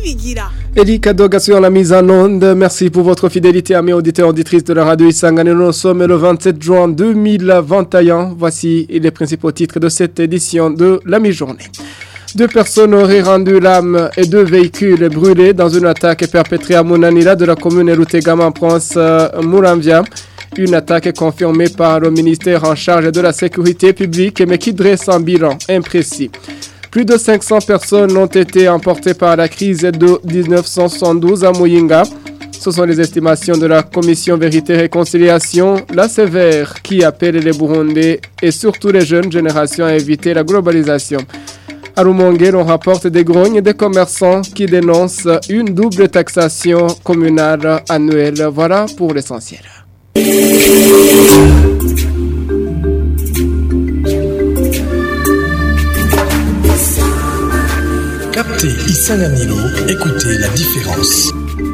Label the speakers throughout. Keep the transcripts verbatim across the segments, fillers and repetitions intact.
Speaker 1: Nibigira.
Speaker 2: Eric Adoga sur la mise en onde. Merci pour votre fidélité, amis auditeurs auditrices de la radio Isanganiro. Nous sommes le vingt-sept juin deux mille vingt et un. Voici les principaux titres de cette édition de la mi-journée. Deux personnes auraient rendu l'âme et deux véhicules brûlés dans une attaque perpétrée à Monanila de la commune Rutegama en province Muramvya. Une attaque confirmée par le ministère en charge de la sécurité publique mais qui dresse un bilan imprécis. Plus de cinq cents personnes ont été emportées par la crise de dix-neuf cent soixante-douze à Muyinga. Ce sont les estimations de la Commission Vérité et Réconciliation, la sévère, qui appelle les Burundais et surtout les jeunes générations à éviter la globalisation. À Rumonge, on rapporte des grognes des commerçants qui dénoncent une double taxation communale annuelle. Voilà pour l'essentiel.
Speaker 3: Captez Isanganiro, écoutez la différence.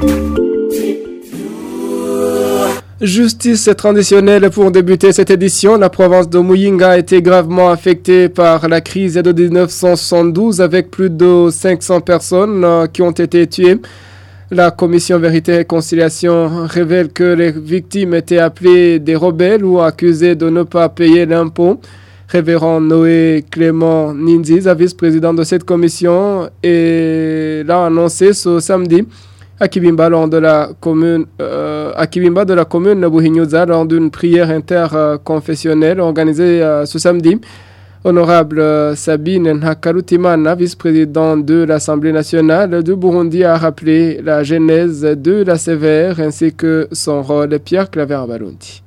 Speaker 2: Justice traditionnelle pour débuter cette édition. La province de Muyinga a été gravement affectée par la crise de dix-neuf cent soixante-douze avec plus de cinq cents personnes qui ont été tuées. La Commission Vérité et Réconciliation révèle que les victimes étaient appelées des rebelles ou accusées de ne pas payer l'impôt. Révérend Noé Clément Ninziza, vice-président de cette commission, et l'a annoncé ce samedi à Kibimba, lors de la commune, euh, à Kibimba de la commune Buhinyuza, lors d'une prière interconfessionnelle organisée euh, ce samedi. Honorable euh, Sabine Nhakarutimana, vice-président de l'Assemblée nationale du Burundi, a rappelé la genèse de la sévère ainsi que son rôle. Pierre Claver Balundi.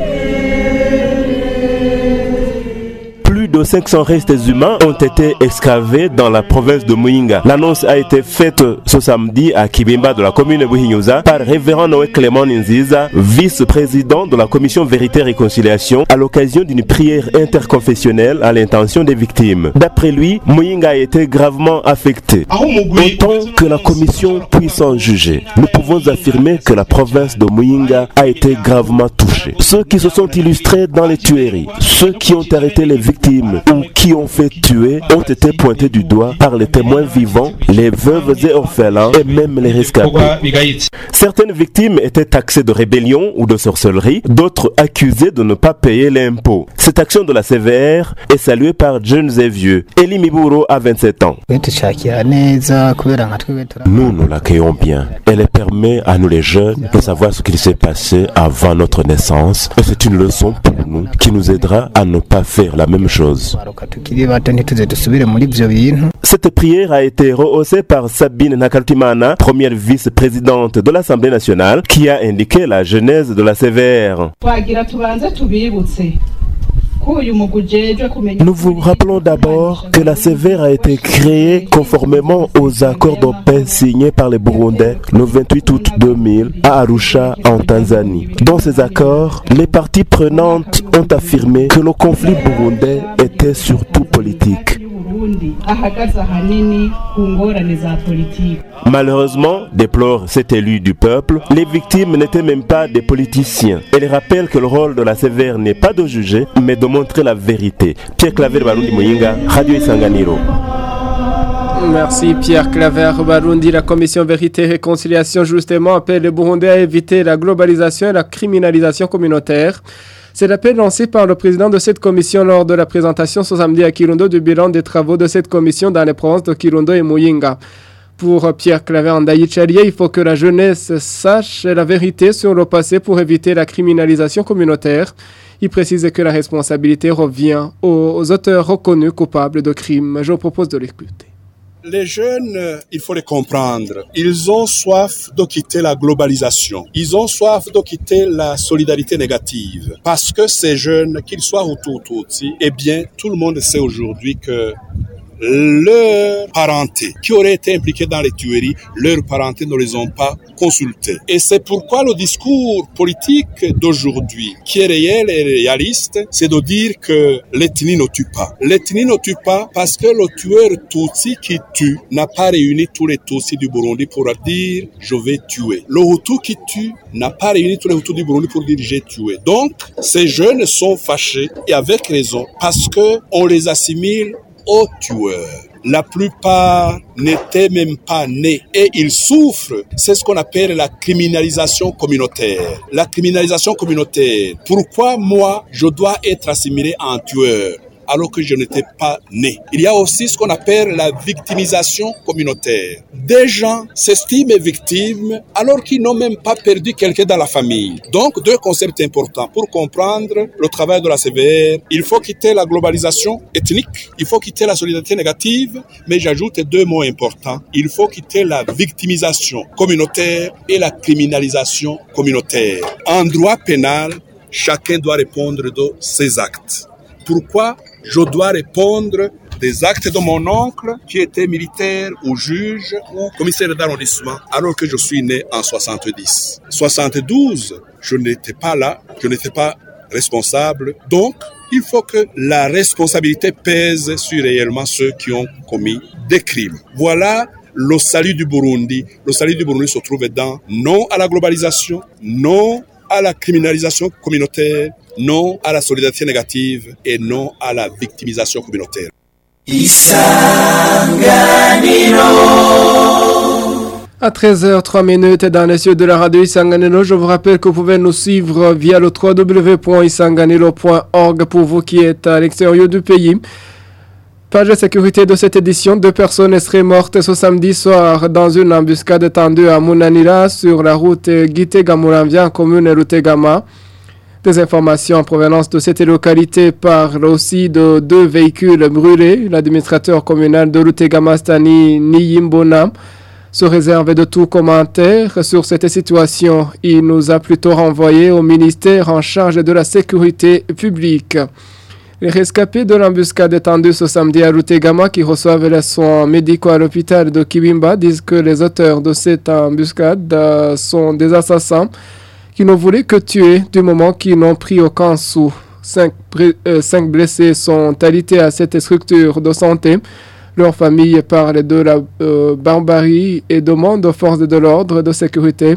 Speaker 4: Plus de cinq cents restes humains ont été excavés dans la province de Muyinga. L'annonce a été faite ce samedi à Kibimba de la commune de Buhinyuza par révérend Noé Clément Ninziza, vice-président de la commission Vérité et Réconciliation, à l'occasion d'une prière interconfessionnelle à l'intention des victimes. D'après lui, Muyinga a été gravement affecté. Autant que la commission puisse en juger, nous pouvons affirmer que la province de Muyinga a été gravement touchée. Ceux qui se sont illustrés dans les tueries, ceux qui ont arrêté les victimes ou qui ont fait tuer ont été pointés du doigt par les témoins vivants, les veuves et orphelins et même les rescapés. Certaines victimes étaient taxées de rébellion ou de sorcellerie, d'autres accusées de ne pas payer l'impôt. Cette action de la sévère est saluée par jeunes et vieux. Eli Miburo a vingt-sept ans. Nous, nous l'accueillons bien. Elle permet à nous les jeunes de savoir ce qu'il s'est passé avant notre naissance. Et c'est une leçon pour nous qui nous aidera à ne pas faire la même chose. Cette prière a été rehaussée par Sabine Nhakarutimana, première vice-présidente de l'Assemblée nationale, qui a indiqué la genèse de la sévère. Nous vous rappelons d'abord que la sévère a été créée conformément aux accords de paix signés par les Burundais le vingt-huit août deux mille à Arusha en Tanzanie. Dans ces accords, les parties prenantes ont affirmé que le conflit burundais était surtout politique. Malheureusement, déplore cet élu du peuple, les victimes n'étaient même pas des politiciens. Elle rappelle que le rôle de la sévère n'est pas de juger, mais de montrer la vérité. Pierre Claver Barundi Muyinga, Radio Isanganiro.
Speaker 2: Merci Pierre Claver Barundi. La Commission Vérité et Réconciliation justement appelle les Burundais à éviter la globalisation et la criminalisation communautaire. C'est l'appel lancé par le président de cette commission lors de la présentation ce samedi à Kirundo du bilan des travaux de cette commission dans les provinces de Kirundo et Muyinga. Pour Pierre Claver Ndayicharie, il faut que la jeunesse sache la vérité sur le passé pour éviter la criminalisation communautaire. Il précise que la responsabilité revient aux auteurs reconnus coupables de crimes. Je vous propose de l'écouter.
Speaker 5: Les jeunes, il faut les comprendre. Ils ont soif de quitter la globalisation. Ils ont soif de quitter la solidarité négative. Parce que ces jeunes, qu'ils soient Hutu ou Tutsi, eh bien, tout le monde sait aujourd'hui que leurs parentés qui auraient été impliqués dans les tueries, leurs parentés ne les ont pas consultés. Et c'est pourquoi le discours politique d'aujourd'hui, qui est réel et réaliste, c'est de dire que l'ethnie ne tue pas. L'ethnie ne tue pas parce que le tueur Tutsi qui tue n'a pas réuni tous les Tutsis du Burundi pour dire « je vais tuer ». Le Hutu qui tue n'a pas réuni tous les Hutus du Burundi pour dire « j'ai tué ». Donc, ces jeunes sont fâchés, et avec raison, parce qu'on les assimile aux tueurs. La plupart n'étaient même pas nés et ils souffrent. C'est ce qu'on appelle la criminalisation communautaire. La criminalisation communautaire. Pourquoi moi, je dois être assimilé à un tueur alors que je n'étais pas né? Il y a aussi ce qu'on appelle la victimisation communautaire. Des gens s'estiment victimes alors qu'ils n'ont même pas perdu quelqu'un dans la famille. Donc, deux concepts importants. Pour comprendre le travail de la C V R, il faut quitter la globalisation ethnique, il faut quitter la solidarité négative, mais j'ajoute deux mots importants. Il faut quitter la victimisation communautaire et la criminalisation communautaire. En droit pénal, chacun doit répondre de ses actes. Pourquoi je dois répondre des actes de mon oncle qui était militaire ou juge ou commissaire d'arrondissement alors que je suis né en soixante-dix. soixante-douze, je n'étais pas là, je n'étais pas responsable. Donc, il faut que la responsabilité pèse sur réellement ceux qui ont commis des crimes. Voilà le salut du Burundi. Le salut du Burundi se trouve dans non à la globalisation, non à la criminalisation communautaire, non à la solidarité négative et non à la victimisation communautaire.
Speaker 2: À treize heures trois minutes dans les cieux de la radio Isanganilo, je vous rappelle que vous pouvez nous suivre via le w w w point isanganilo point org pour vous qui êtes à l'extérieur du pays. Page de sécurité de cette édition, deux personnes seraient mortes ce samedi soir dans une embuscade tendue à Munanira sur la route Gitega-Muramvia en commune Rutegama. Des informations en provenance de cette localité parlent aussi de deux véhicules brûlés. L'administrateur communal de Rutegama, Stani Niyimbona, se réserve de tout commentaire sur cette situation. Il nous a plutôt renvoyé au ministère en charge de la sécurité publique. Les rescapés de l'embuscade tendue ce samedi à Rutegama qui reçoivent les soins médicaux à l'hôpital de Kibimba disent que les auteurs de cette embuscade euh, sont des assassins qui ne voulaient que tuer du moment qu'ils n'ont pris aucun sou. Cinq, euh, cinq blessés sont alités à cette structure de santé. Leur famille parle de la euh, barbarie et demande aux forces de l'ordre de sécurité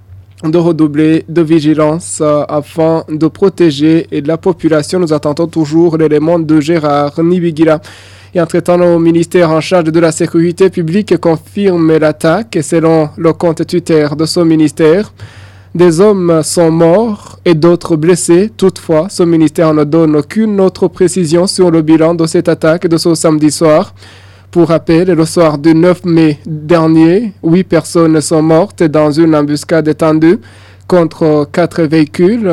Speaker 2: de redoubler de vigilance euh, afin de protéger la population. Nous attendons toujours l'élément de Gérard Nibigira. Et entre-temps, le ministère en charge de la sécurité publique confirme l'attaque. Et selon le compte Twitter de ce ministère, des hommes sont morts et d'autres blessés. Toutefois, ce ministère ne donne aucune autre précision sur le bilan de cette attaque de ce samedi soir. Pour rappel, le soir du neuf mai dernier, huit personnes sont mortes dans une embuscade étendue contre quatre véhicules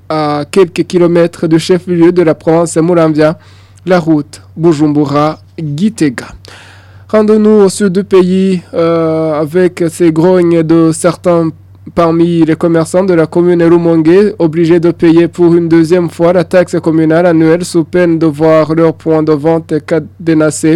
Speaker 2: à quelques kilomètres du chef-lieu de la province Muramvia, la route Bujumbura-Gitega. Rendons-nous au sud du pays euh, avec ces grognes de certains parmi les commerçants de la commune Rumongue, obligés de payer pour une deuxième fois la taxe communale annuelle sous peine de voir leur point de vente cadenassé.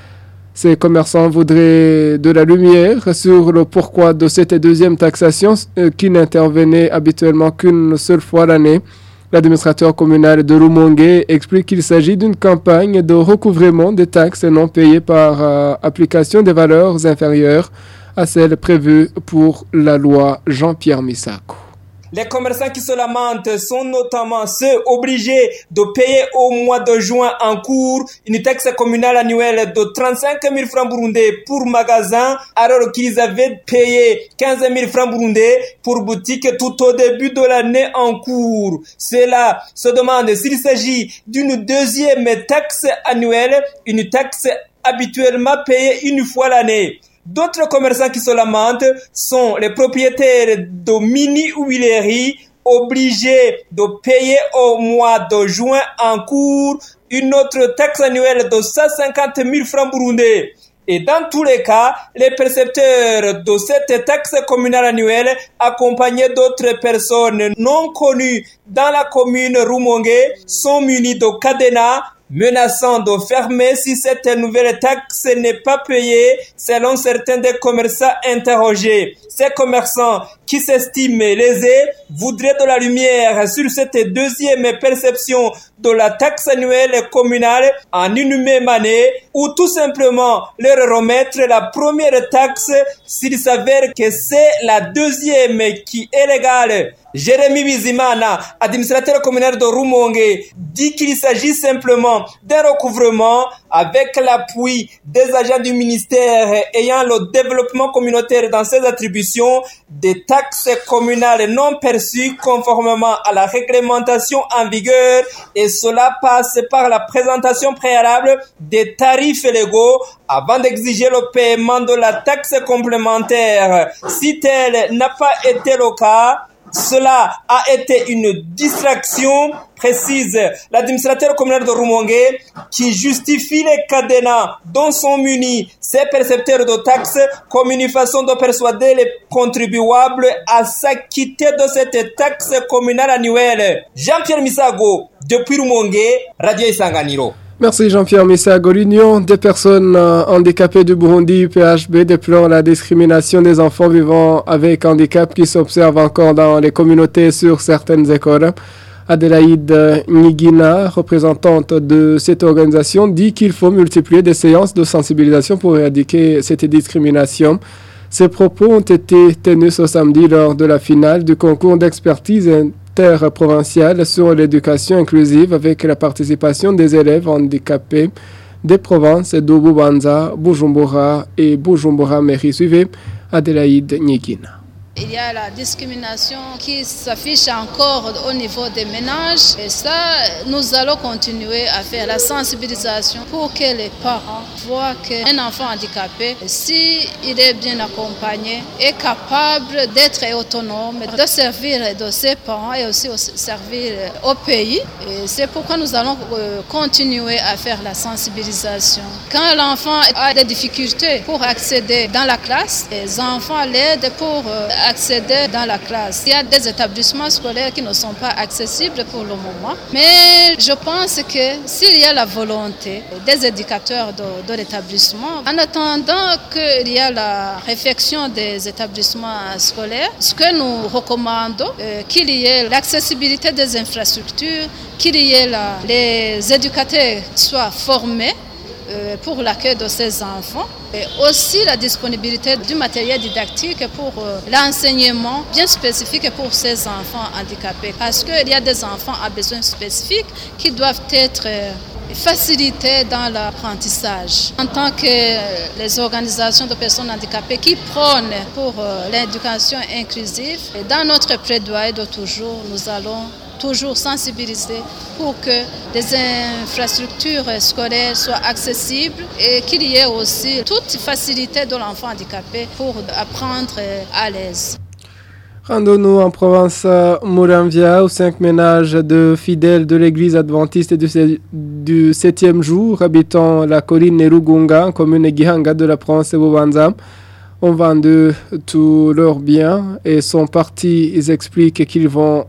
Speaker 2: Ces commerçants voudraient de la lumière sur le pourquoi de cette deuxième taxation euh, qui n'intervenait habituellement qu'une seule fois l'année. L'administrateur communal de Rumongue explique qu'il s'agit d'une campagne de recouvrement des taxes non payées par euh, application des valeurs inférieures à celles prévues pour la loi Jean-Pierre Misako.
Speaker 1: Les commerçants qui se lamentent sont notamment ceux obligés de payer au mois de juin en cours une taxe communale annuelle de trente-cinq mille francs burundais pour magasin, alors qu'ils avaient payé quinze mille francs burundais pour boutique tout au début de l'année en cours. Cela se demande s'il s'agit d'une deuxième taxe annuelle, une taxe habituellement payée une fois l'année. D'autres commerçants qui se lamentent sont les propriétaires de mini-huileries obligés de payer au mois de juin en cours une autre taxe annuelle de cent cinquante mille francs burundais. Et dans tous les cas, les percepteurs de cette taxe communale annuelle, accompagnés d'autres personnes non connues dans la commune Rumongue, sont munis de cadenas menaçant de fermer si cette nouvelle taxe n'est pas payée, selon certains des commerçants interrogés. Ces commerçants qui s'estiment lésés voudraient de la lumière sur cette deuxième perception de la taxe annuelle communale en une même année, ou tout simplement leur remettre la première taxe s'il s'avère que c'est la deuxième qui est légale. Jérémy Bizimana, administrateur communal de Rumongue, dit qu'il s'agit simplement d'un recouvrement avec l'appui des agents du ministère ayant le développement communautaire dans ses attributions des taxes communales non perçues conformément à la réglementation en vigueur, et cela passe par la présentation préalable des tarifs légaux avant d'exiger le paiement de la taxe complémentaire. Si tel n'a pas été le cas, cela a été une distraction, précise l'administrateur communal de Rumongue, qui justifie les cadenas dont sont munis ces percepteurs de taxes comme une façon de persuader les contribuables à s'acquitter de cette taxe communale annuelle. Jean-Pierre Misago, depuis Rumongue, Radio Isanganiro.
Speaker 2: Merci Jean-Pierre Misago. L'Union des personnes handicapées du Burundi, U P H B, déplore la discrimination des enfants vivant avec handicap qui s'observe encore dans les communautés sur certaines écoles. Adélaïde Nigina, représentante de cette organisation, dit qu'il faut multiplier des séances de sensibilisation pour éradiquer cette discrimination. Ces propos ont été tenus ce samedi lors de la finale du concours d'expertise interprovinciale sur l'éducation inclusive avec la participation des élèves handicapés des provinces de Bubanza, Bujumbura et Bujumbura-Mairie. Suivez Adélaïde Nigina.
Speaker 6: Il y a la discrimination qui s'affiche encore au niveau des ménages, et ça, nous allons continuer à faire la sensibilisation pour que les parents voient qu'un enfant handicapé, s'il est bien accompagné, est capable d'être autonome, de servir de ses parents et aussi servir au pays. Et c'est pourquoi nous allons continuer à faire la sensibilisation. Quand l'enfant a des difficultés pour accéder dans la classe, les enfants l'aident pour accéder dans la classe. Il y a des établissements scolaires qui ne sont pas accessibles pour le moment, mais je pense que s'il y a la volonté des éducateurs de, de l'établissement, en attendant qu'il y a la réfection des établissements scolaires, ce que nous recommandons, euh, qu'il y ait l'accessibilité des infrastructures, qu'il y ait la, les éducateurs soient formés pour l'accueil de ces enfants, et aussi la disponibilité du matériel didactique pour l'enseignement bien spécifique pour ces enfants handicapés, parce qu'il y a des enfants à besoins spécifiques qui doivent être facilités dans l'apprentissage. En tant que les organisations de personnes handicapées qui prônent pour l'éducation inclusive, et dans notre plaidoyer de toujours, nous allons toujours sensibiliser pour que les infrastructures scolaires soient accessibles et qu'il y ait aussi toute facilité de l'enfant handicapé pour apprendre à l'aise.
Speaker 2: Rendons-nous en province Muramvia, où cinq ménages de fidèles de l'église adventiste du, du septième jour, habitant la colline Nerugunga, commune Gihanga de la province de Bubanza, ont vendu tous leurs biens et sont partis. Ils expliquent qu'ils vont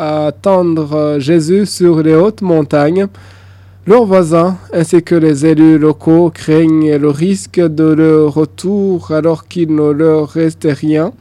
Speaker 2: attendre Jésus sur les hautes montagnes. Leurs voisins ainsi que les élus locaux craignent le risque de leur retour alors qu'il ne leur reste rien.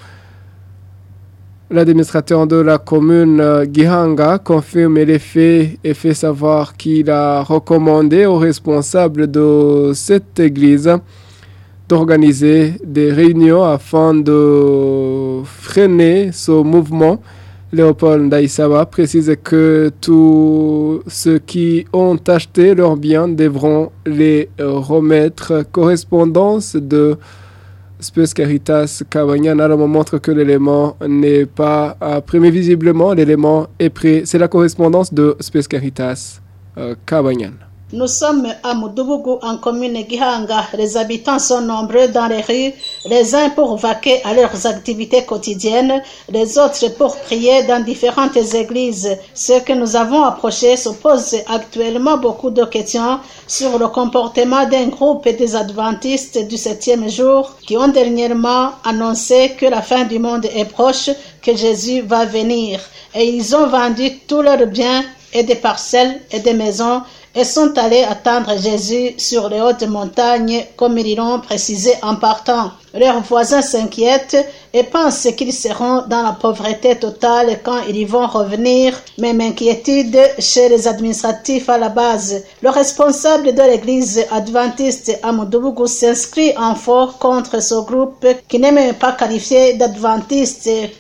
Speaker 2: L'administrateur de la commune Gihanga confirme les faits et fait savoir qu'il a recommandé aux responsables de cette église d'organiser des réunions afin de freiner ce mouvement. Léopold Ndaïsawa précise que tous ceux qui ont acheté leurs biens devront les remettre. Correspondance de Spes Caritas Cabagnan alors montre que l'élément n'est pas imprimé visiblement. L'élément est prêt. C'est la correspondance de Spes Caritas euh, Cabagnan.
Speaker 7: Nous sommes à Moudoubou, en commune Gihanga. Les habitants sont nombreux dans les rues, les uns pour vaquer à leurs activités quotidiennes, les autres pour prier dans différentes églises. Ceux que nous avons approchés se posent actuellement beaucoup de questions sur le comportement d'un groupe des adventistes du septième jour qui ont dernièrement annoncé que la fin du monde est proche, que Jésus va venir. Et ils ont vendu tous leurs biens et des parcelles et des maisons et sont allés attendre Jésus sur les hautes montagnes, comme ils l'ont précisé en partant. Leurs voisins s'inquiètent et pensent qu'ils seront dans la pauvreté totale quand ils vont revenir, même inquiétude chez les administratifs à la base. Le responsable de l'église adventiste à Moudoubou s'inscrit en fort contre ce groupe qui n'est même pas qualifié d'adventiste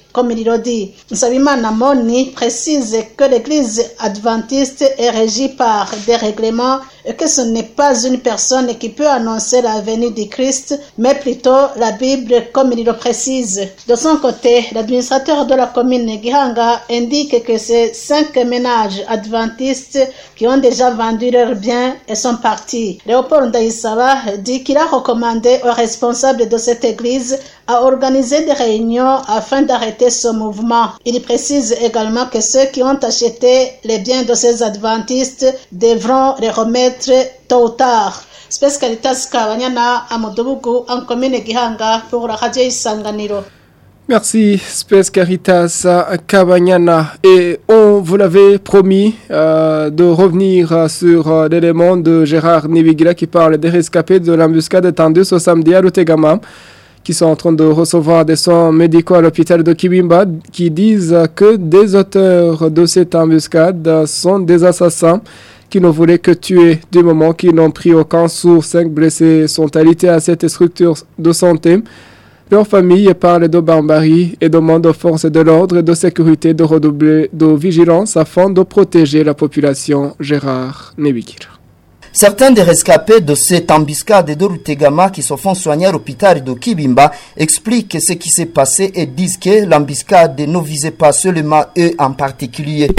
Speaker 7: comme il le dit. Nsabimana Moni précise que l'église adventiste est régie par des règlements et que ce n'est pas une personne qui peut annoncer la venue du Christ, mais plutôt la Bible, comme il le précise. De son côté, l'administrateur de la commune Gihanga indique que c'est cinq ménages adventistes qui ont déjà vendu leurs biens et sont partis. Léopold Ndaïsaba dit qu'il a recommandé aux responsables de cette église à organiser des réunions afin d'arrêter ce mouvement. Il précise également que ceux qui ont acheté les biens de ces adventistes devront les remettre tôt ou tard. Space Caritas Kabanyana à Modobugu en commune Gihanga pour la radio Isanganiro.
Speaker 2: Merci Space Caritas Kabanyana. Et on vous l'avait promis euh, de revenir sur euh, l'élément de Gérard Nibigira qui parle des rescapés de l'embuscade tendue ce samedi à Rutegama, qui sont en train de recevoir des soins médicaux à l'hôpital de Kibimba, qui disent que des auteurs de cette embuscade sont des assassins qui ne voulaient que tuer, du moment qu'ils n'ont pris aucun sourd. Cinq blessés sont alités à cette structure de santé. Leur famille parle de barbarie et demande aux forces de l'ordre et de sécurité de redoubler de vigilance afin de protéger la population. Gérard Nebikir.
Speaker 8: Certains des rescapés de cette embuscade de Rutegama qui se font soigner à l'hôpital de Kibimba expliquent ce qui s'est passé et disent que l'embuscade ne visait pas seulement eux en particulier.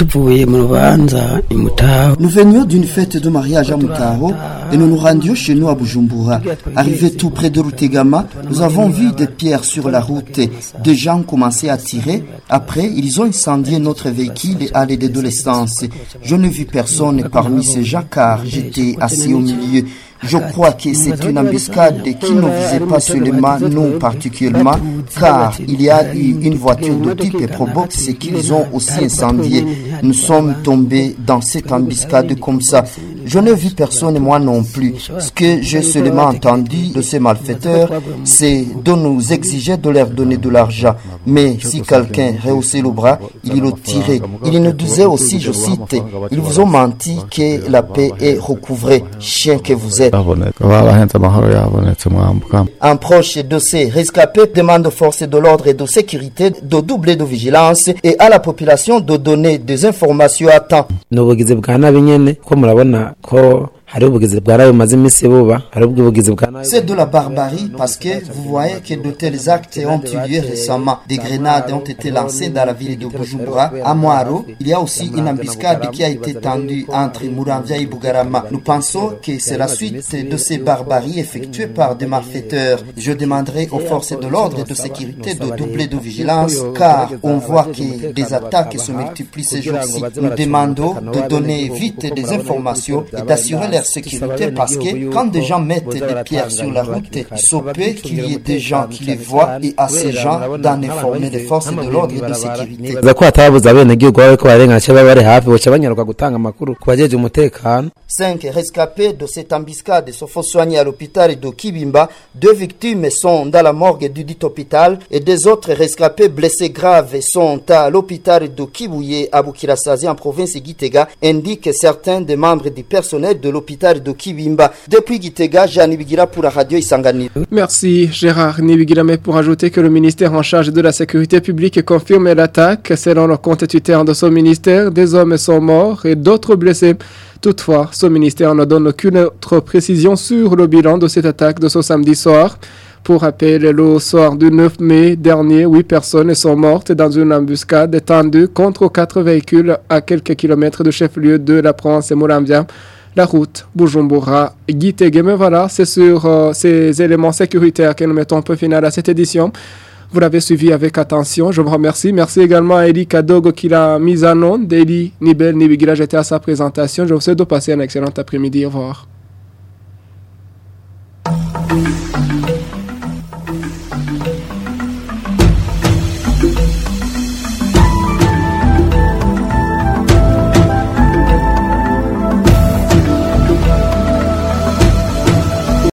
Speaker 8: Nous venions d'une fête de mariage à Mutaro et nous nous rendions chez nous à Bujumbura. Arrivés tout près de Rutegama, nous avons vu des pierres sur la route. Des gens commençaient à tirer. Après, ils ont incendié notre véhicule à l'aide de l'essence. Je n'ai vu personne parmi ces gens car j'étais assis au milieu. Je crois que c'est une embuscade qui ne visait pas seulement nous particulièrement, car il y a eu une voiture de type Probox qu'ils ont aussi incendié. Nous sommes tombés dans cette embuscade comme ça. Je n'ai vu personne, moi non plus. Ce que j'ai seulement entendu de ces malfaiteurs, c'est de nous exiger de leur donner de l'argent. Mais si quelqu'un rehaussait le bras, ils le tiraient. Ils nous disaient aussi, je cite, ils vous ont menti que la paix est recouvrée. Chien que vous êtes. Un proche de ces rescapés demande aux forces de l'ordre et de sécurité de doubler de vigilance et à la population de donner des informations à temps. C'est de la barbarie parce que vous voyez que de tels actes ont eu lieu récemment. Des grenades ont été lancées dans la ville de Bujumbura. À Mwaro, il y a aussi une embuscade qui a été tendue entre Muramvya et Bugarama. Nous pensons que c'est la suite de ces barbaries effectuées par des malfaiteurs. Je demanderai aux forces de l'ordre et de sécurité de doubler de vigilance car on voit que des attaques se multiplient ces jours-ci. Nous demandons de donner vite des informations et d'assurer leur sécurité parce que quand des gens mettent des pierres sur la route, il se peut qu'il y ait des gens qui les voient et à ces gens d'en informer les forces de l'ordre et de sécurité. Cinq rescapés de cette embuscade se font soigner à l'hôpital de Kibimba. Deux victimes sont dans la morgue du dit hôpital et des autres rescapés blessés graves sont à l'hôpital de Kibouye à Bukirasazi en province de Gitega, indiquent certains des membres du personnel de l'hôpital de Kibimba. Depuis Gitega, Jean Nibigira pour la radio Isangani.
Speaker 2: Merci Gérard Nibigira. Mais pour ajouter que le ministère en charge de la sécurité publique confirme l'attaque, selon le compte Twitter de son ministère, des hommes sont morts et d'autres blessés. Toutefois, ce ministère ne donne aucune autre précision sur le bilan de cette attaque de ce samedi soir. Pour rappel, le soir du neuf mai dernier, huit personnes sont mortes dans une embuscade tendue contre quatre véhicules à quelques kilomètres du chef-lieu de la province de Muramvya. La route Bujumbura-Gitega. Mais voilà, c'est sur euh, ces éléments sécuritaires que nous mettons un peu final à cette édition. Vous l'avez suivi avec attention, je vous remercie. Merci également à Eli Kadogo qui l'a mise en onde. Eli Nibel Nibigira, j'étais à sa présentation. Je vous souhaite de passer un excellent après-midi. Au revoir.